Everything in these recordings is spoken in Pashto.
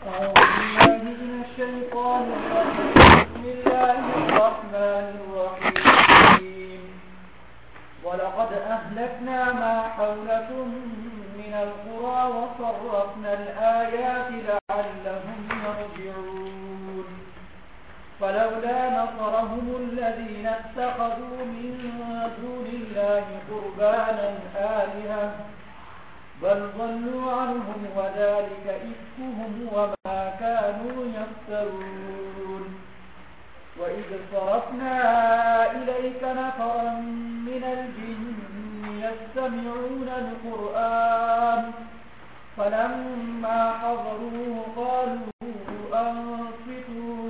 أعوذ بالله من الشيطان الرجيم. بسم الله الرحمن الرحيم. ولقد أهلكنا ما حولكم من القرى وصرفنا الآيات لعلهم يرجعون. فلولا نصرهم الذين اتخذوا من دون الله قربانا آلهة بل ضلوا عنهم وذلك إفكهم وما كانوا يفترون. وإذ صرفنا إليك نفرا من الجن يستمعون القرآن فلما حضروه قالوا أنصتوا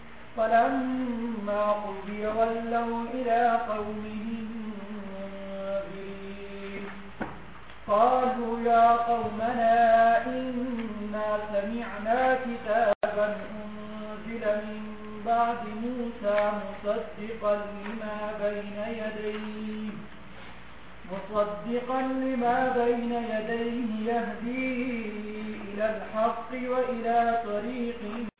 فلما قضي ولوا إلى قومهم منذرين. قالوا يا قومنا إنا سمعنا كتابا أنزل من بعد موسى مصدقا لما بين يديه يهدي إلى الحق وإلى طريق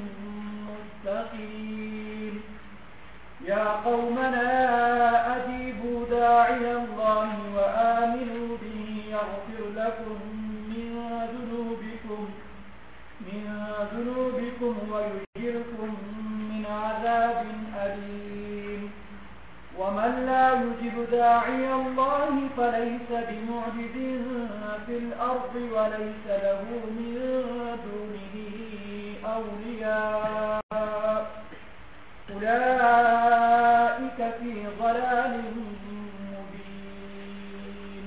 مستقيم. يا قومنا أجيبوا داعي الله وآمنوا به يغفر لكم من ذنوبكم ويجركم من عذاب أليم. ومن لا يجب داعي الله فليس بمعجز في الأرض وليس له من دونه أولياء أولئك في ضلال مبين.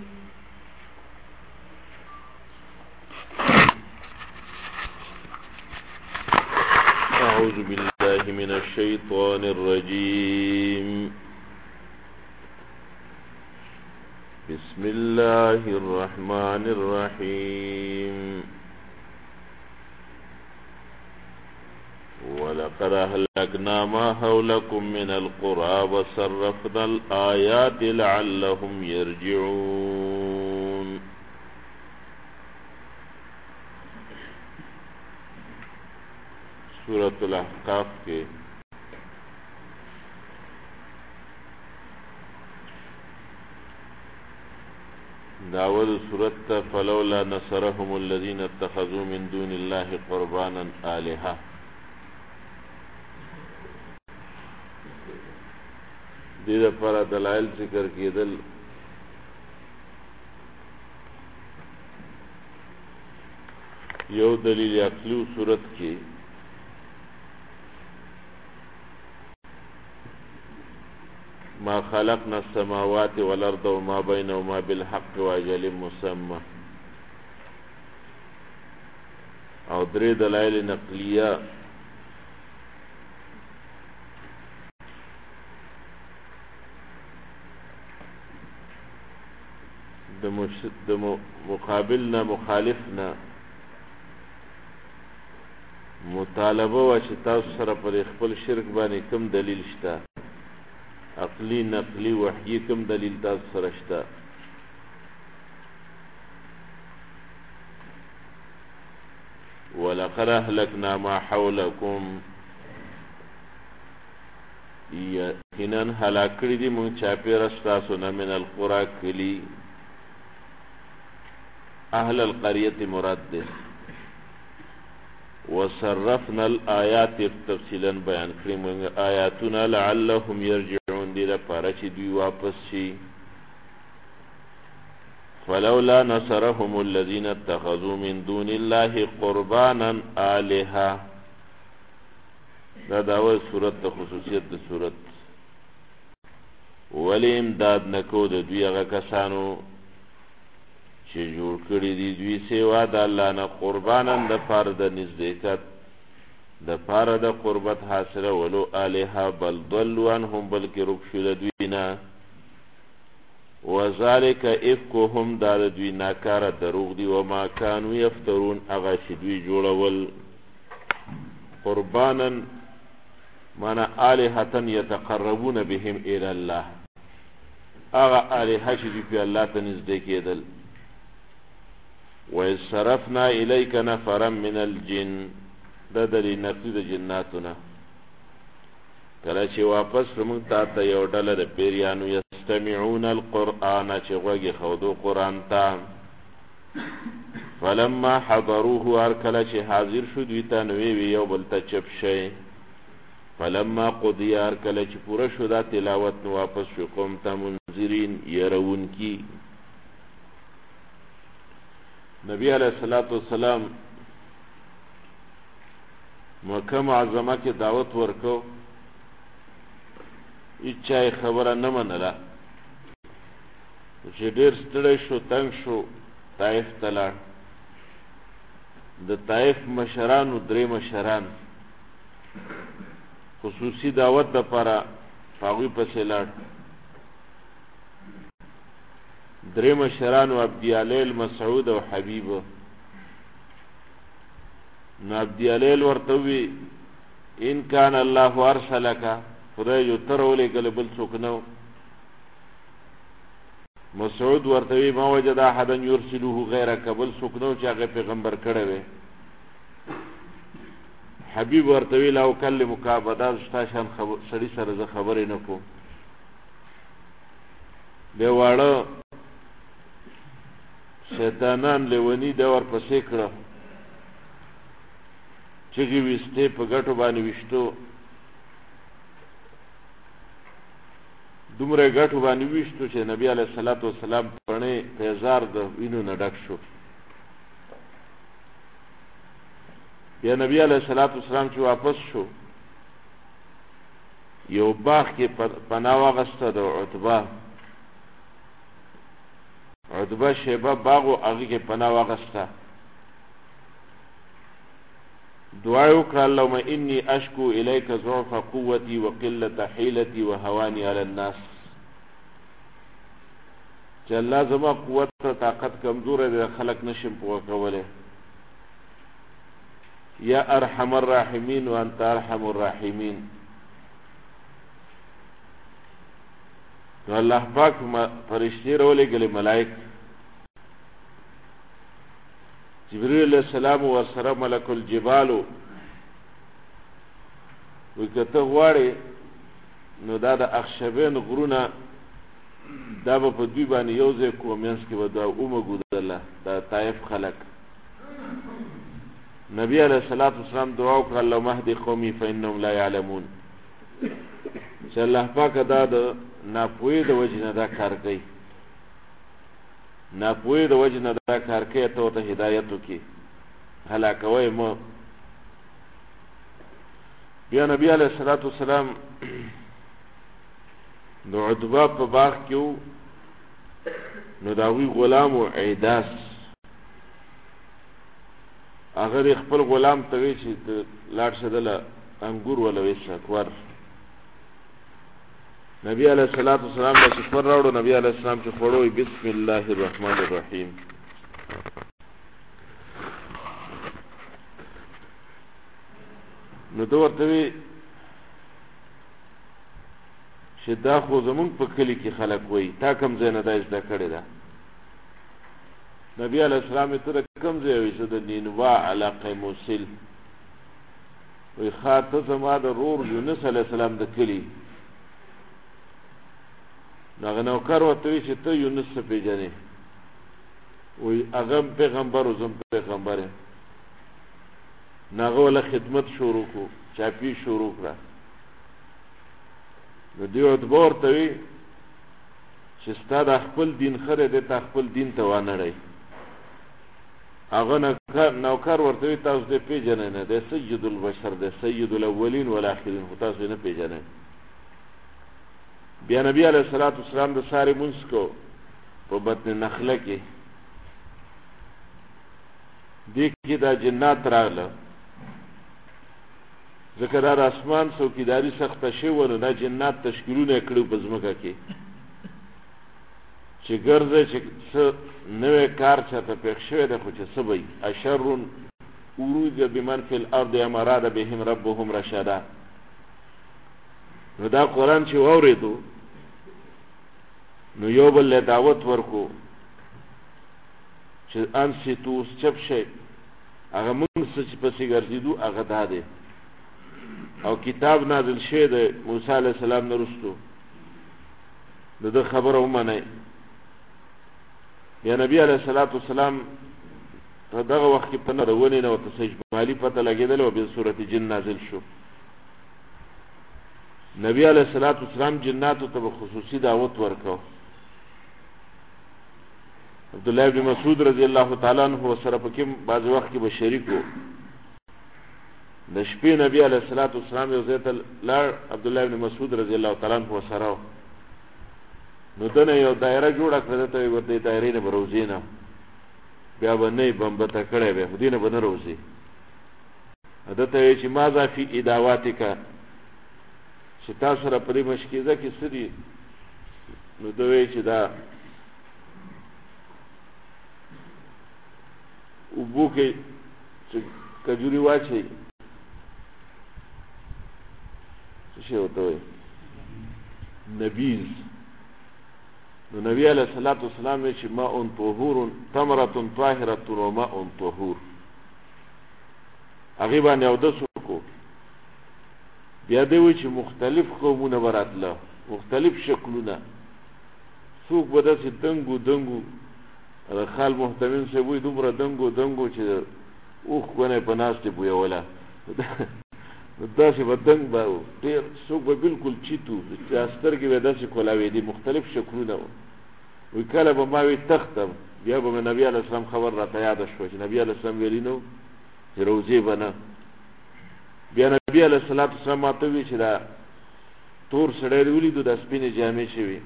أعوذ بالله من الشيطان الرجيم. بسم الله الرحمن الرحيم. ولقد أهلكنا ما حولكم من القرى وصرفنا الآيات لعلهم يرجعون. سورة الاحقاف کے داود سورت فلولا نصرهم الذين اتخذوا من دون الله قربانا آلهة. دې لپاره دلایل ذکر کېدل. یو دلیل عقلی صورت کې ما خلقنا السماوات والارض وما بينهما بالحق واجل مسمى. او درې دلایل نقلیه د مقابلنا مخالفنا مطالبه و چې تاسو سره پر خپل شرک باندې کوم دلیل شته، عقلی نقلی وحی کوم دلیل تاسو سره شته. ولقد اهلكنا ما حولكم، یقینا هلاک کړي دي مونږ چاپېره ستاسو نه من القرى کلي. اهل القرية مراد ده. وصرفنا الآيات تفصیلا بیان کړي مونږ آیاتنا لعلهم يرجعون، دې لپاره چې دوی واپس شي. فلولا نصرهم الذين اتخذوا من دون الله قربانا آلهة. دا داول صورت د خصوصیت د صورت. ولی امداد نکو د دوی هغه کسانو چې جوړ کړي دي دوی سوا د الله نه قربانا د پاره د نزدېکت د پاره د قربت حاصله ولو آلهه بل ضلوا عنهم، بلکې رک شو د دوی نه. وذلك افکهم، دا د دوی ناکاره دروغ دي. وما كانوا یفترون، هغه چې دوی جوړول. قربانا معنی آلهة یتقربون بهم الى الله، هغه آلهه چې دوی په الله ته نږدې کېدل. وَإِذْ صَرَفْنَا إِلَيْكَ نَفَرًا مِنَ الْجِنِّ، دا دلیل نقلی د جناتونه کله چې واپس موږ ته یو ډله د پیریانو یستمعون القرآن چې غوږی خودو قرآن ته فلما حضروه هر کله چې حاضر شو دوی ته نو وی یو بل ته چپ شي فلما قضی هر کله چې پوره شو دا تلاوت نو واپس شو قوم ته منذرین يرون کی نبی علیہ الصلوۃ والسلام مکه معظمه کې دعوت ورکو اچای خبره نه منله چې ډېر ستړی شو تنگ شو طائف ته لاړ د طائف مشرانو درې مشران خصوصي دعوت دپاره هغوی پسې لاړ درې مشرانو عبدیالیل مسعود او حبیب نو عبدیالیل ورته وی ان کان الله ارسلک خدای یو تر ولېږلی بل څوک نه مسعود ورته وی ما وجد احدا یرسلوه غیرک بل څوک نه چې هغه پیغمبر کړی وی حبیب ورته وی لا اکلمک ابدا ستا شان سړي سره زه خبرې نه کوم بیا واړه شیطانان لیونی دا ورپسې کړه چغې ویستې په ګټو باندې ویشتو دومره ګټو باندې ویشتو چې نبی علیه الصلاۃ والسلام پړنې پیزار د وینو نه ډک شو بیا نبی علیه الصلاۃ والسلام چې واپس شو یو باغ کې پناه واغسته د عتبه شیبه باغ و هغې کې پناه واغسته دعا وکړه اللهم انی اشکو الیک ضعف قوتی وقلة حیلتی وهوانی علی الناس چې الله زما قوت طاقت کمزوره دی خلق نشم پوه کولی یا ارحم الراحمین وانت ارحم الراحمین نو الله پاک فرشتې راولېږلې ملائک جبريل علیہ السلام ورسره ملک الجبال وی کته غواړي نو دا د اخشبین غرونه دا به په دوی باندې یو ځای کوو منځ کې به دا ومږودله دا طایف خلک نبی علیہ الصلوۃ والسلام دعا وکړه اللهم اهد قومي فانهم لا يعلمون چې الله پاک دا د ناپوهۍ د وجې نه دا کار کوي ناپوهۍ د وجې نه دا کار کوي ته ورته هدایت وکړي هلاکوی مه بیا نبی علیہ الصلوۃ والسلام د عتبه په باغ کې و نو د هغوی غلام و عیداس هغه خپل غلام ته وی چې لاړ شه دله انګور ولوي شکور نبی علیہ الصلوۃ والسلام د شکر راوړو نبی علیہ السلام چې خوړو بسم الله الرحمن الرحیم نو دوه ورته وی چې دا خو زمونږ په کلي کې خلک وایي تا کوم ځای نه دا زده کړې ده نبی علیہ السلام ته د کوم ځای وایي چې د نینوا علاقه موصل وایي ښه ته زما د ورور یونس علیہ السلام د کلي نو هغه نوکر ورته وایي چې ته یونس څه پېژنې وایي هغه هم پیغمبر و زه هم پیغمبر یم نو هغه وله خدمت شروع کړو چاپي شروع کړه نو دی عتبه ورته وی چې ستا د خپل دین خره دی تا خپل دین ته وانړئ هغه نوکر ورته وی تاسو دې پېژنئ نه دی سید البشر دی سید الاولین والآخرین خو تاسو یې نه پېژنئ بیا نبی علیہ الصلوۃ والسلام د سارې مونځ کو په بطن نخله کې دې کې دا جنات راغله ځکه دا د اسمان څوکیداري سخته شوې وه نو دا جنات تشکیلونه یې کړي په ځمکه کې چې ګرځئ چې څه نوی کار چاته پېښ شوی دی خو چې څه به وي اشر اروج بمن فی الارض ام اراد بهم ربهم رشدا نو دا قرآن چې واورېدو نو یو بل له دعوت ورکو چې انصتو چپ شئ هغه مونږ چې پسې ګرځېدو هغه دا دی او کتاب نازل شوی د موسی علیه السلام نه وروستو د ده خبره ومنئ. بیا نبي علیه الصلاة والسلام په دغه وخت کې په نه د ونې نه ورته اجمالي پته لګېدله او بیا صورت جن نازل شو. نبي علیه الصلاة والسلام جناتو ته به خصوصي دعوت ورکو. عبدالله بن مسعود رضی الله تعالی عنہ ورسره پکې بعض وخت کې به شریک و. د شپې نبی علیه الصلاة والسلام یو ځای ته لاړ، عبدالله بن مسعود رضی الله تعالی عنہ ورسره و. نو ده نه یو دایره جوړه کړه، ده ته یې ورته دایرې نه به روځې نه، بیا به نه یې بمبته کړی بیا خو دې نه به نه روځې. ده ته وایي چې ماذا فی اداواتک، چې تا سره په دې مشکیزه کې څه دي؟ نو ده وایي چې دا اوبو کې چې کجوري واچوي څه شی ورته وایي؟ نبیذ. نو نبی علیه الصلاة والسلام وایي چې ماء طهور تمرة طاهرة و ماء طهور. هغې باندې اودس وکړو. بیا دی وایي چې مختلف قومونه به راتله، مختلف شکلونه. څوک به داسې دنګو دنګو، د خال محتمین صاحب وایي دومره دنګو دنګو چې اوښ ونه په ناستې بویوله، نو داسې به دنګ به ډېر، څوک به بلکل چیت و، سترګې به داسې کولاوېدې، مختلف شکلونه وو. وایي کله به ما وایي تختم، بیا به مې نبي علیه السلام خبر راته یاده شوه چې نبي علیه السلام ویلي نو چې روضې به نه. بیا نبی علیه الصلاة والسلام ماته وایي چې دا تور سړی دې ولیدو دا سپینې جامې شوي،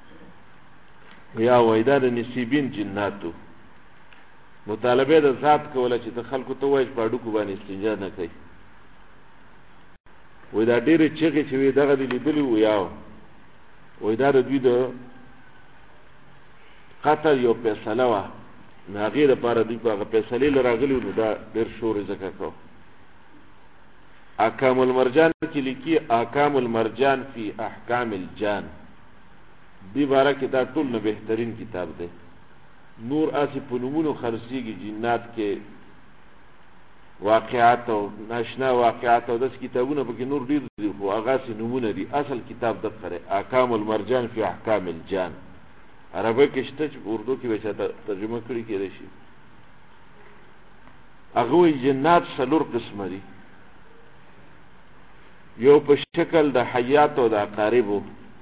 یا وایي دا د نصیبین جناتو. مطالبه د ذات کوله چې ته خلکو ته وایي په هډوکو باندې استنجا نه کوي. وایي دا ډېرې چغې چې وي دغه دې لیدلي وو، یا وایي دا د دوی د قتل یو فیصله وه، نو هغې دپاره دوی په هغه فیصلې له راغلي وو، نو دا ډېر شور یې ځکه کو. احکام المرجان کې لیکي احکام المرجان فی احکام الجان، دې باره کې دا ټول نه بهترین کتاب دی. نور اسې په نومونو خرڅېږي، جنات کې واقعات او ناشنا واقعات او داسې کتابونه پکې نور ډېر دي، خو هغه اسې نومونه دي. اصل کتاب دقه دی، احکام المرجان فی احکام الجان. عربی کې شته چې په اردو کې به چاته ترجمه کړي کېدای شي. هغه وایي جنات څلور قسمه دي، یو په شکل د حیات او د عقاربو،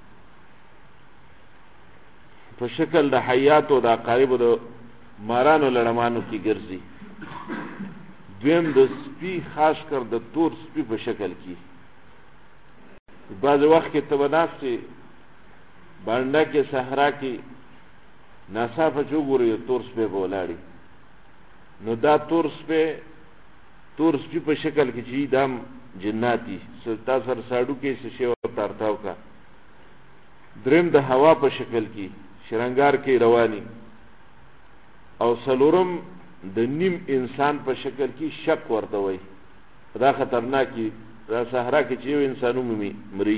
په شکل د حیات او د عقاربو د مارانو لړمانو کې ګرځي. دویم د سپي، خاص کر د تور سپي په شکل کې. بعض وخت کې ته به ناست یې بانډه کې صحرا کې ناڅاپه چې وګورې یو تور سپی به ولاړي، نو دا تور سپي په شکل کې چې دا جنات دي، تا سره ساړو کې څه شی ورته ارتاو کا. دریم د هوا په شکل کې شرنګار کې رواني، او څلورم د نیم انسان په شکل کې شک ورته وایي. دا خطرناک دي، دا صحرا کې چې یو انسان ومومي مري.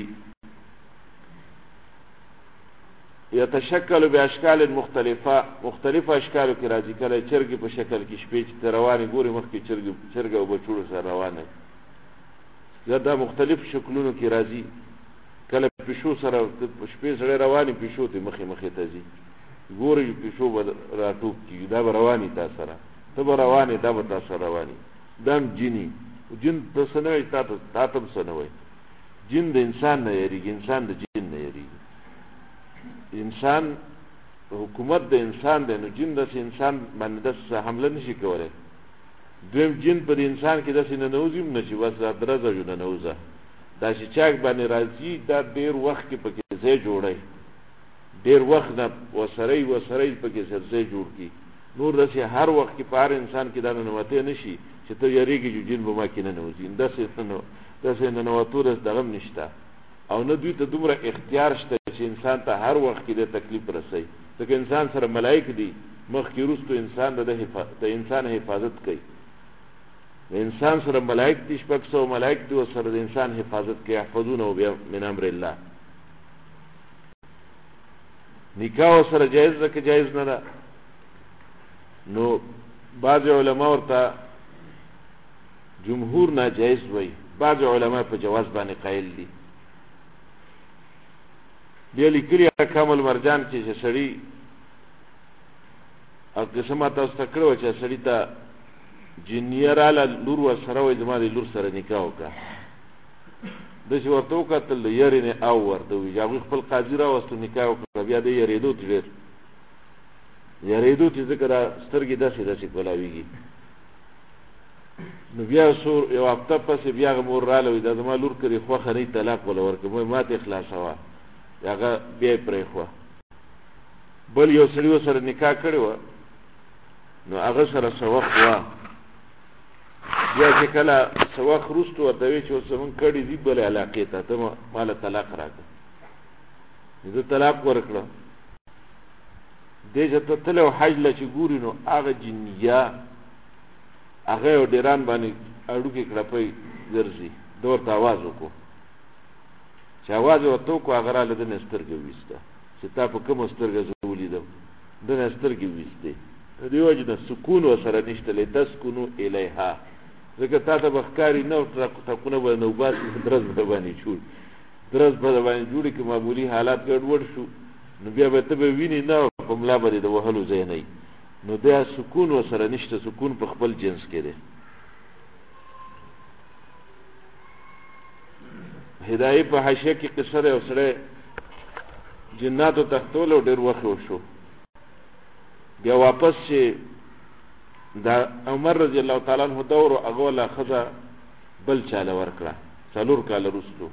یتشکل باشکال مختلفه، مختلف اشکالو کې راځي. کله چرګې په شکل کې شپې چې ته روانې ګورې مخکې چرګه او بچوړو سره روانه، دا مختلف شکلونو کې راځي. کله پیشو سره شپې سره روانې، پیشو ته مخې مخې ته ځي، ګورې پیشو به راټوپ کېږي، دا به روانې تا سره، ته به روانې، دا به تا سره روانې. دا هم جني، جن ته څه نه وایي، تا ته هم څه نه وایي. جن د انسان نه یېرېږي، انسان د جن نه یېرېږي. انسان حکومت د انسان دی، نو جن داسې انسان باندې داسې حمله نشي کولی. دویم جن په د انسان کې داسې ننوځي هم نه چې بس دا درزه جو ننوځه، دا چې چاک باندې راځي دا ډېر وخت کې پکې ځای جوړی، ډېر وخت نه وسرۍ پکې سرځای جوړ کړي. نور داسې هر وخت کې په هر انسان کې دا ننوتی نه شي چې ته یېرېږي چې جن به ما کې ننوځي. داسې ننوتو دغه هم نشته، او نه دوی ته دومره اختیار شته چې انسان ته هر وخت کې د تکلیف رسوي. ځکه انسان سره ملائک دي، مخکې وروستو انسان د انسان حفاظت کوي. د انسان سره ملائک دي، 600 ملائک دي، سره د انسان حفاظت کوي. یحفظونه من امر الله. نکاح سره جایز ده که جایز نه ده؟ نو بعض علما ورته جمهور ناجایز وای، بعض علما په جواز باندې قائل دي. بیا لیکلي احکام المرجان کې چې سړی او قسمه تاسو ته کړو چې سړی ته جنیه راله لور ورسره وای زما د لور سره نکاح وکړه، داسې ورته وکتل د یارې نه او ورته وي چې هغوی خپل قاضي راوستو نکاح وکړه، بیا دی یارېدو ته ډېر یارېدو چې ځکه دا سترګې داسې داسې کولاویږي. نو بیا یو هفته پسې بیا هغه مور راله وي دا زما لور که دې خوښه نه وي طلاق وله ورکړه، ما ته خلاصوه، هغه بیا یې پرېښوه. بل یو سړي ورسره نکاح کړې وه، نو هغه سره څه وخت وه، بیا چې کله څه وخت وروسته ورته وایي چې اوس زمونږ کړي دي بلې علاقې ته، ته ماله طلاق راکړه. زه طلاق ورکړه، دې چې ته تللی او حج له چې ګوري نو هغه جنیه هغه یو ډیران باندې اړوکې کړپۍ ګرځي. ده ورته اواز وکړو، چې اواز یې ورته وکړو هغه راله ده نه سترګې وویسته چې تا په کومه سترګه زه ولیدم، ده نه سترګې وویستې. دې وجې نه سکون ورسره نشته، لتسکنو الیها، ځکه تا ته به ښکاري نه ټکونه به نه وباسي، درز به باندې جوړ درز به باندې جوړي که معمولي حالات ګډوډ شو نو بیا به ته به ویني نه په ملا به دې د وهلو ځای نه وي. نو دا سکون ورسره نشته، سکون په خپل جنس کې دی. هدایي په حاشیه کې قصه ده، یو سړی جناتو تختول او ډېر وخت وشو، بیا واپس چې دا عمر رضی الله تعالی عنہ دور او هغه ولا ښځه بل چاله ورکړه. څلور کاله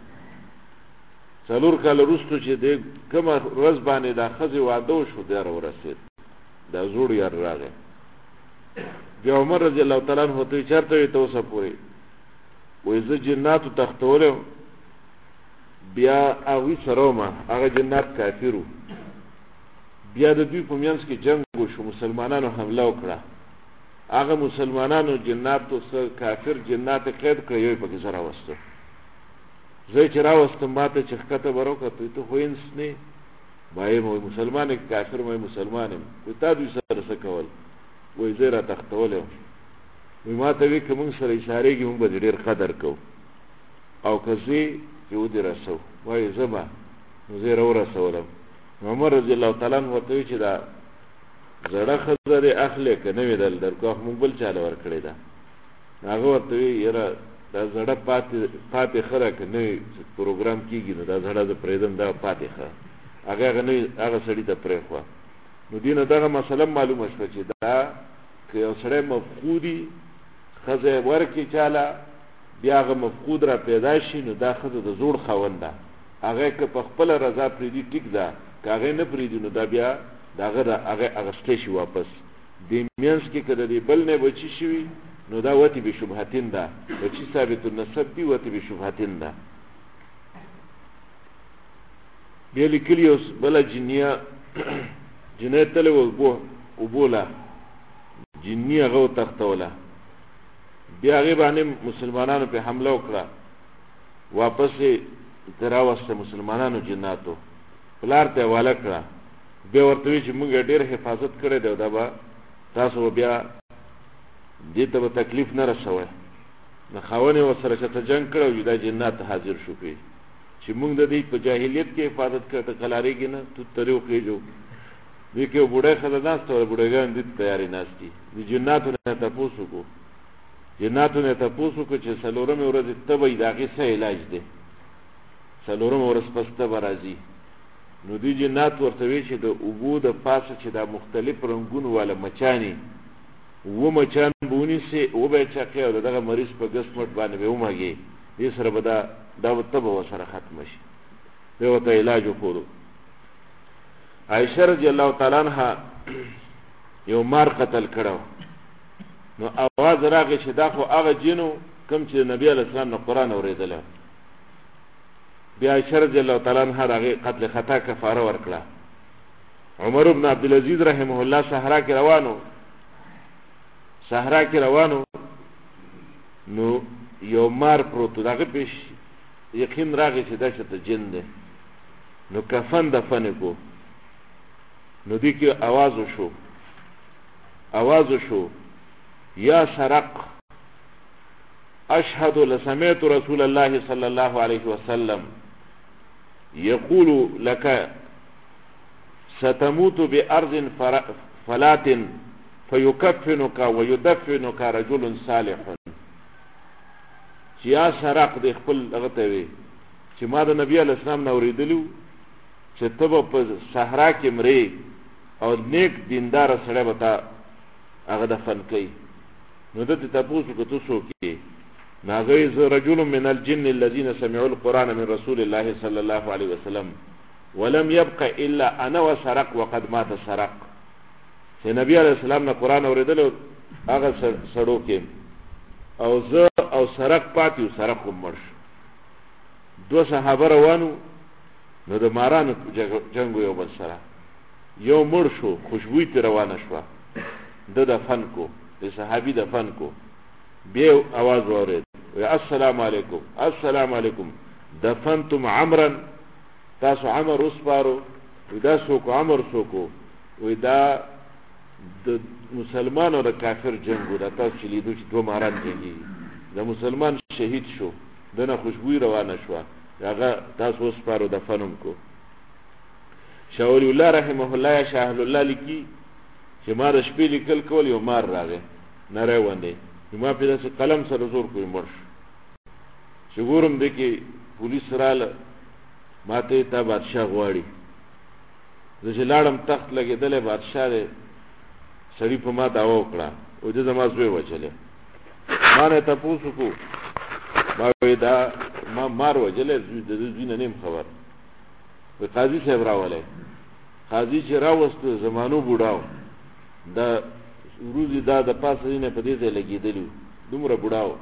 وروستو چې د کومه ورځ باندې دا ښځې واده وشو دی راورسېد، دا زوړ یار راغی. بیا عمر رضی الله تعالی عنہ ته وایي چېرته وې ته اوسه پورې؟ وایي زه جناتو تختولی وم، بیا هغوی سره ومه، هغه جنات کافر وو، بیا د دوی په منځ کې جنګ وشو، مسلمانانو حمله وکړه، هغه مسلمانانو جناتو سره کافر جنات قید کړه، یو یې پکې زه راوستم. زه چې راوستم ما ته چې ښکته به راوکتل، ته خو انس نه یې؟ ما یم مسلمان یې کافر؟ ما مسلمان یم. وایي تا دوی سره څه کول؟ وایي زه یې راتښتولی وم. وایي ما ته وایي که موږ سره اشارېږي موږ به دې ډېر قدر کوو، او که ځې چې ودې رسو. وایي ځمه، نو زه یې راورسولم. عمر رضی الله تعالی عنہ ورته وایي چې دا زړه ښځه دې اخلې که نه وې درکو، موږ بل چاله ورکړې ده. هغه ورته وایي یاره دا زړه پاتې ښه ده که نوې پروګرام کېږي نو دا زړه زه پرېږدم، دا پاتې ښه، هغه سړي ته پرېښوه. نو دې نه دغه مسله معلومه شوه چې دا که یو سړی مفقودي ښځه یې ورکړي چاله، بیا هغه مفقود را پیدا شي نو دا ښځه د زوړ خاوند ده، هغه که په خپله رضا پرېږدي ټیک ده، که هغه نه پرېږدي نو دا بیا د هغه اخیستی شي واپس. دې منځ کې که د دې بل نه بچي شوي نو دا وتی به شبهتین ده، بچی ثابت النسب دی وتی به شبهتین ده. بیا لیکلي اوس بله جنیه تلې اوبوله جني هغه وتښتوله، بیا هغې باندې مسلمانانو پې حمله وکړه، واپس یې ته راوسته مسلمانانو جناتو، پلار ته یې حواله کړه. بیا ورته وایي چې موږ یې ډېر حفاظت کړی دی، دا به تاسو به بیا دې ته به تکلیف نه رسوئ. نو خاوند یې ورسره چې ته جنګ کړی او دا جنات حاضر شو پې چې موږ د دې په جاهلیت کې حفاظت کړی، ته قلارېږي نه، تو ترې وخېږو. دوی کې یو بوډۍ ښځه ناسته وه، بوډۍ دې ته تیارې ناستي. د جناتو نه یې تپوس وکړو، چې څلورمې ورځې تبه یې د هغې څه علاج دی، څلورمه ورځ پس تبه راځي. نو دوی جنات ورته وایي چې د اوبو د پاسه چې دا مختلف رنګونو والا مچانې و مچان به ونیسي، و به یې چاقي او د دغه مریض په ګس مټ باندې به یې ومږي، دې سره به دا تبه ورسره ختمه شي. دی ورته علاج وښودو. عایشه رضی الله تعالی عنها یو مار قتل کړی، نو اواز راغی چې دا خو هغه جنو کوم چې د نبي علیه السلام نه قرآن اورېدلی. بیا عایشه رضی الله تعالی عنها د هغې قتل خطا کفاره ورکړه. عمر بن عبدالعزیز رحمه الله صحرا کې روانو نو یو مار پروت، د هغه پیش یقین راغی چې دا چېرته جن دی، نو کفن دفن یې کو. نو دې کې آواز وشو یا سرق، اشهد لسمعت رسول الله صلى الله عليه وسلم يقول لك ستموت بأرض فلات فيكفنك ويدفنك رجل صالح. چې یا سرق د خپل هغه ته وي چې ما د نبی علیه السلام نه اورېدلي چې ته به په صحرا کې مرې او نیک دینداره سړی به تا هغه دفن کوي. نو ده ته تپوس وکړه ته څوک یې؟ نو هغه وایي زه رجل من الجن الذین سمعوا القرآن من رسول الله صلی الله علیه وسلم ولم يبق الا انا وسرق وقد مات سرق. چې نبی علیه السلام نه قرآن اورېدلی هغه سړو کې او زه او سرق پاتې و، سرق هم مړ شو. دوه صحابه روانو، نو د مارانو جنګ و یو بل سره، یو مړ شو خوشبوی پې روانه شوه، ده دفن کو، د صحابي دفن کو. بیا اواز واورېد وی السلام علیکم السلام علیکم دفنتم عمرا، تاسو عمر وسپارو؟ وی دا څوک عمر څوک و؟ وی دا د مسلمان او د کافر جنگ و، دا تاسو چې لیدو چې دوه ماران جنګېږي، د مسلمان شهید شو، دنه خوشبوی روانه شوه، هغه تاسو وسپارو دفنم کو. شاه ولی الله رحمه الله یا شاه الله لیکي چې ما د شپې لیکل کول، یو مار راغی نری ونې، ما پې داسې قلم سره زور کوی مړ شو. چې ګورم دی کې پولیس راله، ما ته تا بادشاه غواړي. زه چې لاړم تخت لګېدلی بادشاه دی، سړي په ما دعوه وکړه او ده زما زوی وچلی. ما نه تپوس وکړو، ما وی دا ما مار وجلی، د ده زوی نه نیم خبر. وی قاضي صاحب راولی. قاضي چې راوسته زمانو بوډاو، دا وروزی دا د پاسه نه په دې ځای لګېدلي، دومره بوډاو.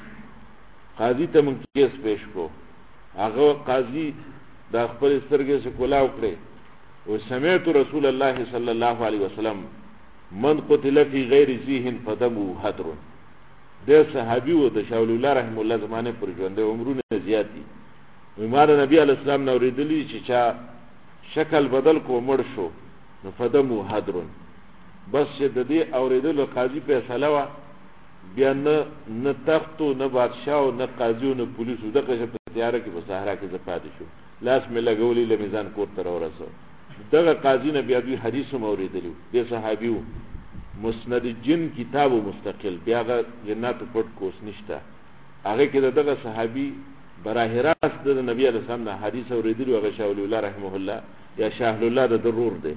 قاضي ته مونږ کیس پیش کو. هغه قاضي دا خپل سترګې سے کولاو کړې و سمعت رسول الله صلی الله علیه وسلم من قتل فی غیر ذیه فدمه هدر. د صحابي و د شاه ولی الله رحم الله زمانه پر ژوند عمرونه زیات دي. ما د نبی علیه السلام نه اورېدلي چې چا شکل بدل کو مړ شو نو فدمه هدر. بس چې د دې اورېدلو قاضي فیصله وه، بیا نه تختو نه بادشاه نه قاضي نه پولیسو، دغه شه په تیاره کې په صحرا کې زه پاتې شو، لاس مې لګولی له میزان کور ته راورسو. دغه قاضي نه بیا دوی حدیث هم اورېدلي، دې صحابي و. مسند جن کتاب مستقل، بیا هغه جناتو پټ کوس نشته، هغه کې دغه صحابي براه راست د نبی علیه السلام نه حدیث اورېدلي، هغه شاه ولی الله رحمه الله یا شاه الله د ضرور دی.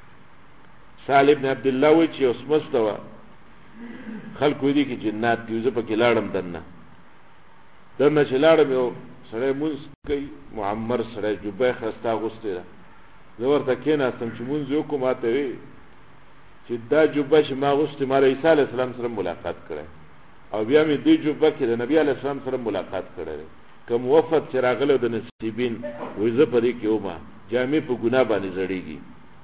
سهل ابن عبدالله وی چې اوس مسته وه، خلکو دي کې جنات دي، زه پکې لاړم دننه چې لاړم یو سړی مونځ کوي، معمر سړی، جبه یې ښایسته اغوستې ده. زه ورته کېناستم چې مونځ یې وکړو، ما ته وی چې دا جبه چې ما اغوستې ما د عیسی علیه السلام سره ملاقات کړی، او بیا مې دې جبه کې د نبي علیه السلام سره ملاقات کړی دی. کوم وفد چې راغلی د نصیبین وایي زه په دې کې ومه، جامې په ګناه باندې زړېږي.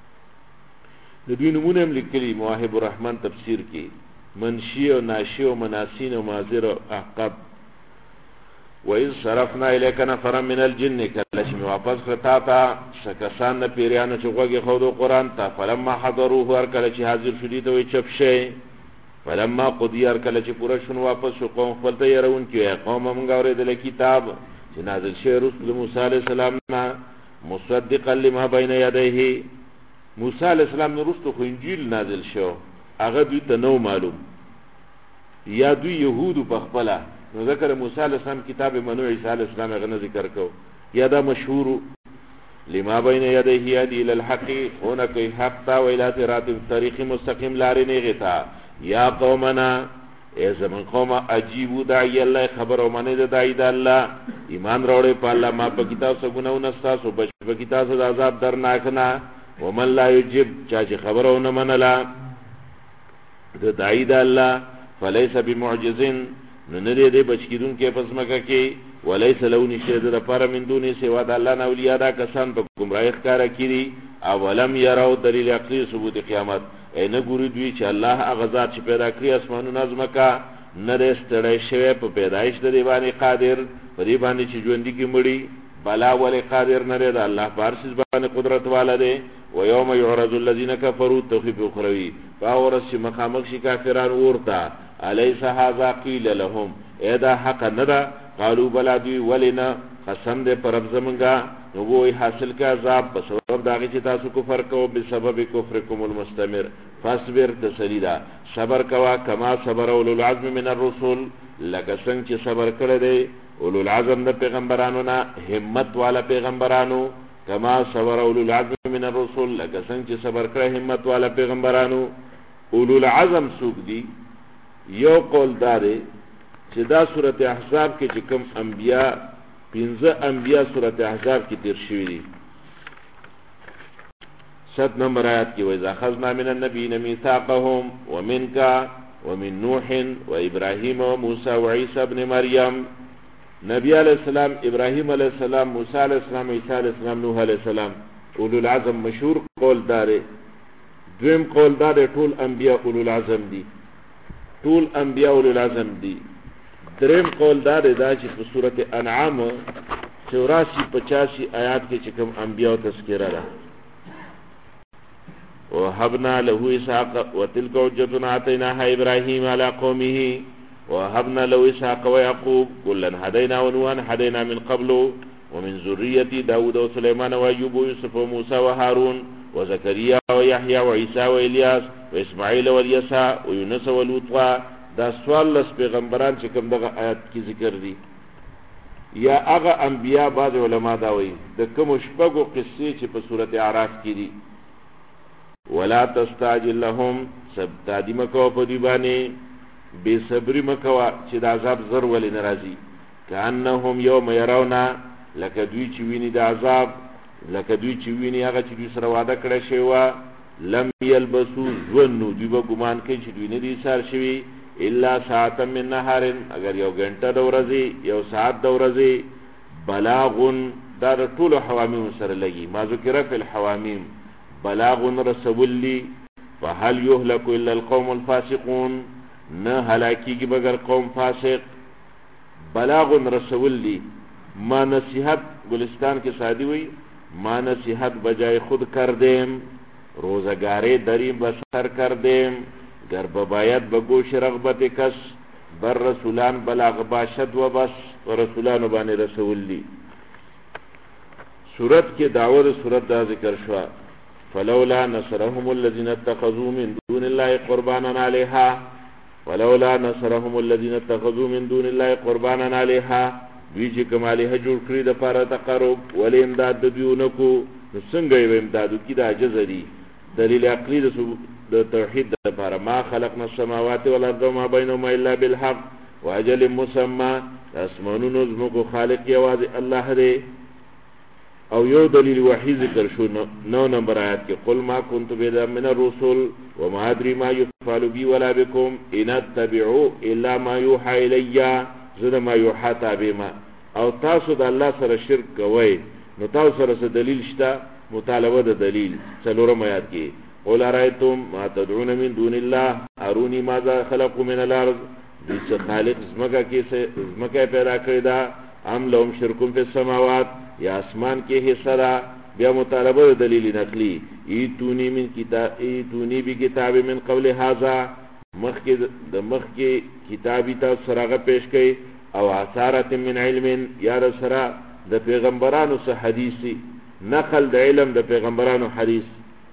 د دوی نمونه هم لیکلي مواهب الرحمن تفسیر کې، منشی او ناشی او مناسین او ماضر او احقاب. وَإِذْ صَرَفْنَا إِلَيْكَ نَفَرًا مِنَ الْجِنِّ کله چې مې واپس کړه تا ته کسان د پیریانو چې غوږ یې ښودو قرآن ته. فلما حضروه، هر کله چې حاضر شو دي ته وایي چپ شئ. فلما قضي، هر کله چې پوره شو واپس شو قوم خپل ته یېروونکي وایي قومه مونږ اورېدلی کتاب چې نازل شوی وروسته د موسی علیه السلام نه، مصدقا لما بین یدیه. موسی علیه السلام نه وروسته خو انجیل نازل شو، هغه دوی ته نو معلوم، یا دوی یهودو په خپله نو ذکر موسی علیه السلام کتاب منو، عیسی علیه السلام هغه نه ذکر کو، یا دا مشهور لما بین یدیه یهدی الی الحق، ښوونه کوي حق ته و الی صراط طریق مستقیم لارې نیغې ته. یا قومنا، ای زمون قومه عجیبو داعی الله، خبر او منې د داعی د الله، ایمان راوړئ په الله، ما په کتاب څه ګناهونه ستاسو، بچ په کتاب څه د عذاب درناک نه. ومن لا یجب، چا چې خبر او نه منله د داعی د الله، فلیس بمعجزین، نو نه دی بچ کېدونکی په ځمکه کې، ولیس له نشته د لپاره من دونې سوا د الله نه اولیا، دا کسان په ګمراهۍ ښکاره کړي. اولم یروا، دلیل عقلي ثبوت قیامت، ای نه ګوري دوی چې الله هغه ذات چې پیدا کړي اسمانونه ځمکه، نه دی ستړی شوی په پیدایش د دې باندې قادر، په دې باندې چې ژوندي کې مړي، بلا ولې قادر نه دی، د الله په هر څیز باندې قدرت والا دی. ویوم یعرض الذین کفروا، توفیق اخروی، په هغه ورځ چې مخامخ شي کافران اور ته، الیس هذا قیل لهم ایدا حق ندا قالوا بلا دوی ولنا قسم دے پر رب زمنگا نو وی حاصل کا عذاب بسبب داغی چی تاسو کفر کو بسبب کفرکم المستمر فاصبر تسلیدا صبر کوا کما صبر اولو العزم من الرسول لکه څنګه چې صبر کړی دی اولو العزم د پیغمبرانو نه همت والا پیغمبرانو کما صبر اولو العزم من الرسول لکه څنګه چې صبر کړی همت والا پیغمبرانو اولو العزم څوک دي یو قول داره چې دا سورۃ احزاب کې چې کوم انبیا 15 انبیا سورۃ احزاب کې تیر شوي دي 7 نمبر آیات کې وایي اخذنا من النبیین میثاقهم ومنک ومن نوح وابراهیم وموسی وعیسی ابن مریم نبی علیہ السلام ابراهیم علیہ السلام موسی علیہ السلام عیسی علیہ السلام نوح علیہ السلام اولو العزم مشهور قول داره دویم قول داره ټول انبیا اولو العزم دي ټول انبیا اولو العزم دي دریم قول داره دا چې په سورۃ انعام 84-85 آیات کې چې کوم انبیا تذکرہ ده وهبنا له اسحاق وتلك حجتنا اتيناها ابراهيم على قومه وهبنا له اسحاق ويعقوب كلا هدينا ونوحا هدينا من قبل ومن ذرية داود وسليمان وأيوب ويوسف وموسى وهارون وزكريا ويحيى وعيسى وإلياس وإسماعيل واليسع ويونس ولوطا دا سوال لس پیغمبران چې کوم دغه آیات کې ذکر دي یا هغه انبیا بعض علما دا وایي د کوم شپږو قصې چې په سورۃ اعراف کې دي ولا تستعجل لهم سب تادی مکو په دی باندې بے صبری مکو چې د عذاب زر ولې ناراضي کانهم یوم يرونا لکه دوی چې ویني د عذاب لکه دوی چې ویني هغه چې دوی سره وعده کړی شوی و لم يلبسوا ظنوا دوی به ګمان کوي چې دوی نه دي سار شوي الا ساعت من نهار اگر یو غنټه د ورځې یو ساعت د ورځې بلاغ دا ټول حوامیم سره لګي ما ذکر فی الحوامیم بلاغ رسول لی فهل يهلك الا القوم الفاسقون نه هلاکیږي بغیر قوم فاسق بلاغ رسول لی ما نصیحت گلستان کے سادی ہوئی ما نصیحت بجائے خود کر دیم روزگارے دری بسر کر دیم گر ببایت بگوش رغبت کس بر رسولان بلاغ باشد و بس و رسولان بان رسول لی سورت کے دعوت سورت دا ذکر شوا فلولا نصرهم الذين اتخذوا من دون الله قربانا عليها ولولا نصرهم الذين اتخذوا من دون الله قربانا عليها دوی چې کماله جوړ کړی د پاره تقرب ولې امداد د دیونکو څنګه یې امدادو کې د عجزري دلیل عقلی د توحید د پاره ما خلقنا السماوات والارض وما بينهما الا بالحق واجل مسمى اسمانونو زمکو خالق یوازې الله دی او یو دلیل وحی ذکر شو 9 نمبر آیات کې قل ما كنت بدعا من الرسل وما ادري ما يفعل بي ولا بكم ان اتبعوا الا ما يوحى الي زه ما یوحى تابعما او تاسو د الله سره شرک کوئ نو تاسو سره دلیل شته مطالبه د دلیل څلورم آیات کې قل ارایتم ما تدعون من دون الله اروني ماذا خلقوا من الارض دې خالق زمکه پیدا کړی دا ام لهم شرک فی السماوات یا اسمان کې حصہ دا بیا مطالبه د دلیل نقلی ایتونی من کتاب ایتونی بکتاب من قبل هذا مخکې کتابی تاسو سره پیش کړي او اثارت من علم یا سره د پیغمبرانو سره حدیثي نقل د علم د پیغمبرانو حدیث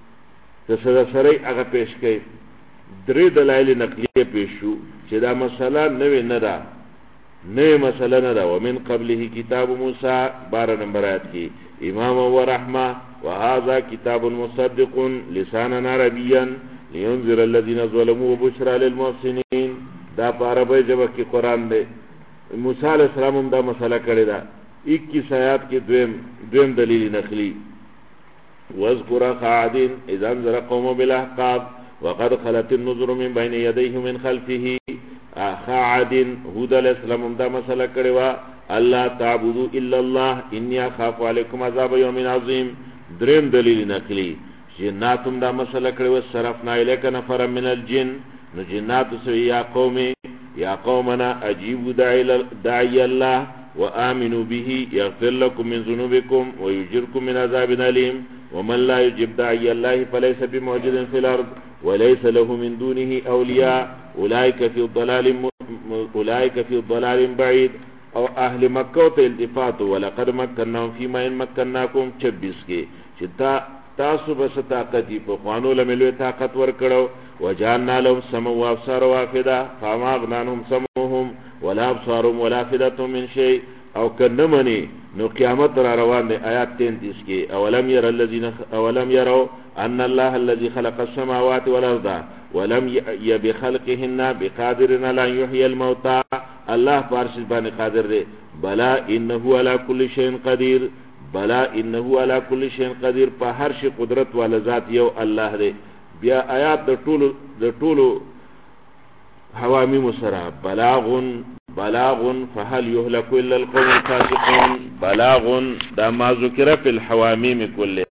ته سره هغه پیش کړي درې دلایل نقلیه پیش شو چې دا مسله نوې نه ده نوې مسله نه ده ومن قبله کتاب موسی 12 نمبر آیات کې امام و رحمه وهذا کتاب مصدق لسانا عربيا لينذر الذين ظلموا وبشرى للمحسنين دا په عربی ژبه کې قران دی موسی علیہ السلام هم دا مسله کړی دا 21 آیات کې دویم دلیل نقلی واذكر عاد اذا انذر قوم بالاحقاب وقد خلت النذر من بين يديه من خلفه عاد هود علیہ السلام هم دا مسله کړی وا الله تعبدوا الا الله اني اخاف عليكم عذاب يوم عظيم دریم دلیل نقلی جناتم دا مسله کړی و صرفنا الیک نفر من الجن نو جنات سوی یا قومنا اجیبوا داعی الله وآمنوا به يغفر لكم من ذنوبكم ويجركم من عذاب أليم ومن لا يجب داعي الله فليس بمعجز في الأرض وليس له من دونه أولياء اولئک فی ضلال بعید او اهل مکه ته التفات ولقد مکناهم فيما ان مکناکم 26 کې چې تاسو بس طاقت په خوانو لملوي طاقت ور کړو وجعلنا لهم سمع وابصار وافئده فما اغناهم سمعهم ولا ابصارهم ولا افئدتهم من شيء او کنمنی نو قیامت را روان دی آیات 33 کې اولم يروا ان الله الذي خلق السماوات والارض ولم بخلقهن بقادر على ان يحيي الموتى الله پارش باندې قادر دی بلا انه على كل شيء قدير بلا انه على كل شيء قدير په هر شي قدرت والا ذات یو الله دی بیا آیات د ټولو حوامیم سره بلاغ فهل يهلك الا القوم الفاسقون بلاغ دا ما ذکر في الحوامیم كله